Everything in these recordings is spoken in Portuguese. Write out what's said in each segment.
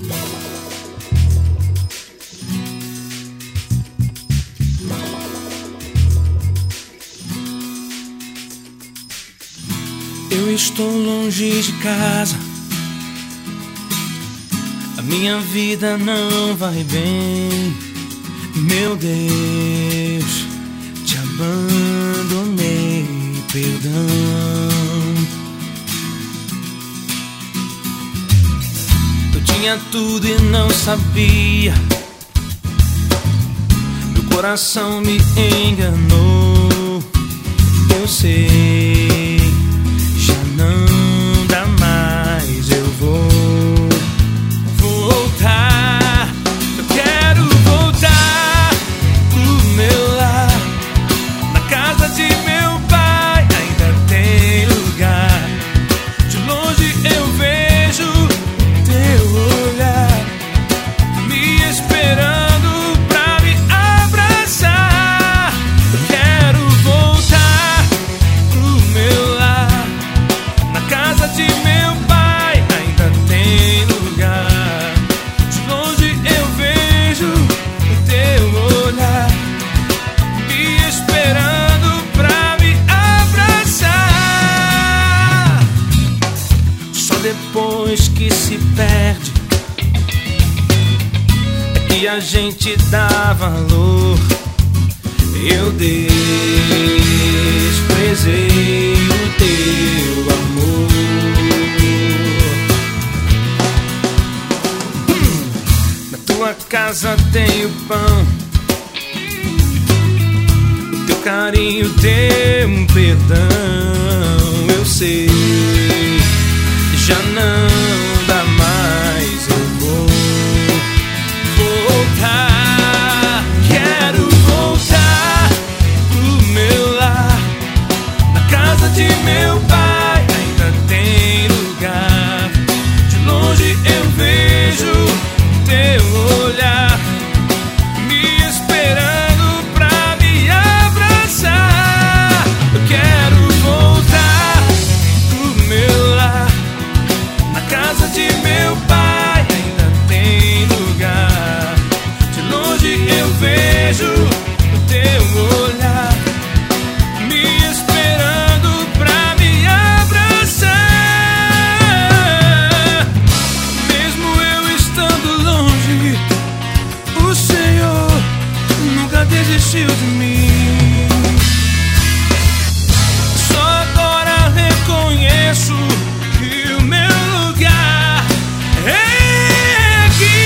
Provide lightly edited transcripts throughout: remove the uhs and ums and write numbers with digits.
Eu estou longe de casa, a minha vida não vai bem. Meu Deus, te abandonei, perdão. Eu tinha tudo e não sabia, meu coração me enganou. Eu sei, já não dá mais, eu vou voltar. Eu quero voltar pro meu lar, na casa de meu pai ainda tem lugar. De longe eu vejo teu olhar me esperando pra me abraçar. Eu quero voltar pro meu lar, na casa de meu pai ainda tem lugar. De longe eu vejo o teu olhar me esperando pra me abraçar. Só depois que se perde é que a gente dá valor. Eu desprezei o teu amor. Na tua casa tem o pão, o teu carinho tem um perdão. Eu sei, já não dá mais, eu vou voltar. Quero voltar pro meu lar, na casa de meu pai ainda tem lugar. De longe eu vejo teu olhar me esperando pra me abraçar. Eu quero voltar pro meu lar, na casa de meu pai ainda tem lugar. De longe eu vejo o teu olhar me esperando pra me abraçar. Mesmo eu estando longe, o Senhor nunca desistiu de mim. Só agora reconheço que o meu lugar é aqui,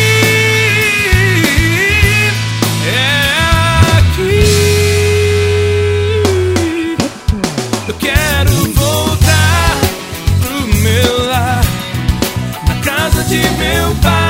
é aqui. Eu quero voltar pro meu lar, na casa de meu pai